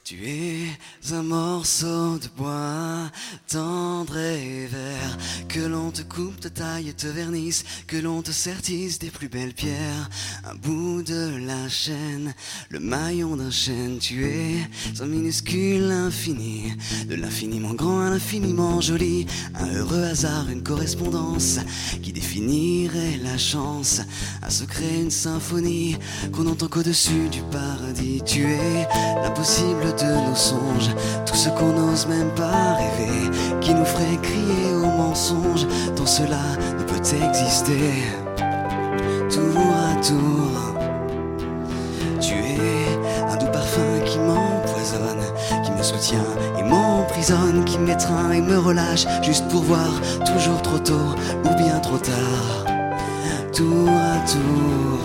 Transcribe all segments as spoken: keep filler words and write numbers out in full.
Tu es un morceau de bois, tendre et vert, que l'on te coupe, te taille et te vernisse, que l'on te sertisse des plus belles pierres. Un bout de la chaîne, le maillon d'un chêne. Tu es un minuscule infini, de l'infiniment grand à l'infiniment joli. Un heureux hasard, une correspondance qui définirait la chance. Un secret, une symphonie qu'on entend qu'au-dessus du paradis. Tu es l'impossible de nos songes, tout ce qu'on n'ose même pas rêver, qui nous ferait crier au mensonge, tant cela ne peut exister. Tour à tour, tu es un doux parfum qui m'empoisonne, qui me soutient et m'emprisonne, qui m'étreint et me relâche, juste pour voir toujours trop tôt ou bien trop tard. Tour à tour,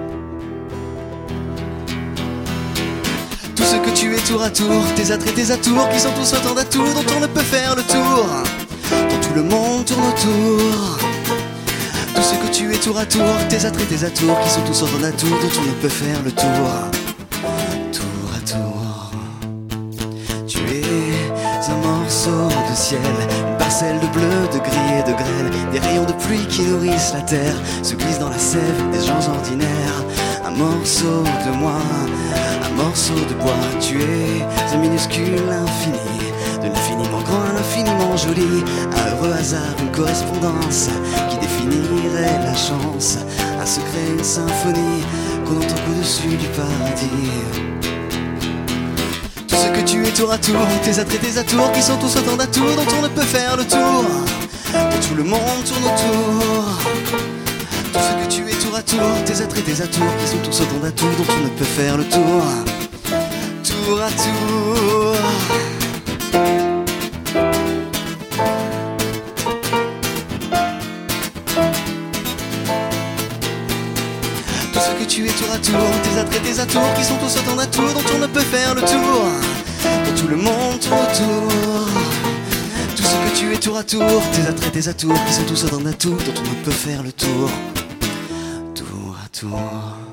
tout ce que tu es tour à tour, tes attraits, tes atours, qui sont tous autant d'atours dont on ne peut faire le tour, dont tout le monde tourne autour. Tout ce que tu es tour à tour, tes attraits, tes atours, qui sont tous autant d'atours dont on ne peut faire le tour. Tour à tour, tu es un morceau de ciel, une parcelle de bleu, de gris et de grêle, des rayons de pluie qui nourrissent la terre, se glissent dans la sève des gens ordinaires. Un morceau de moi, un morceau de bois. Tu es un minuscule infini, de l'infiniment grand à l'infiniment joli. Un heureux hasard, une correspondance qui définirait la chance. Un secret, une symphonie qu'on entend qu'au-dessus du paradis. Tout ce que tu es tour à tour, tes attraits, tes atours, qui sont tous autant d'atours dont on ne peut faire le tour, dont tout le monde tourne autour. Tout ce que tu es tour à tour, tes attraits, tes atours, qui sont tous autant d'atours dont on ne peut faire le tour. Tour à tour. Tout ce que tu es tour à tour, tes attraits, tes atours, qui sont tous autant d'atours dont on ne peut faire le tour, dont tout le monde tourne autour. Tout ce que tu es tour à tour, tes attraits, tes atours, qui sont tous autant d'atours dont on ne peut faire le tour. Tour à tour.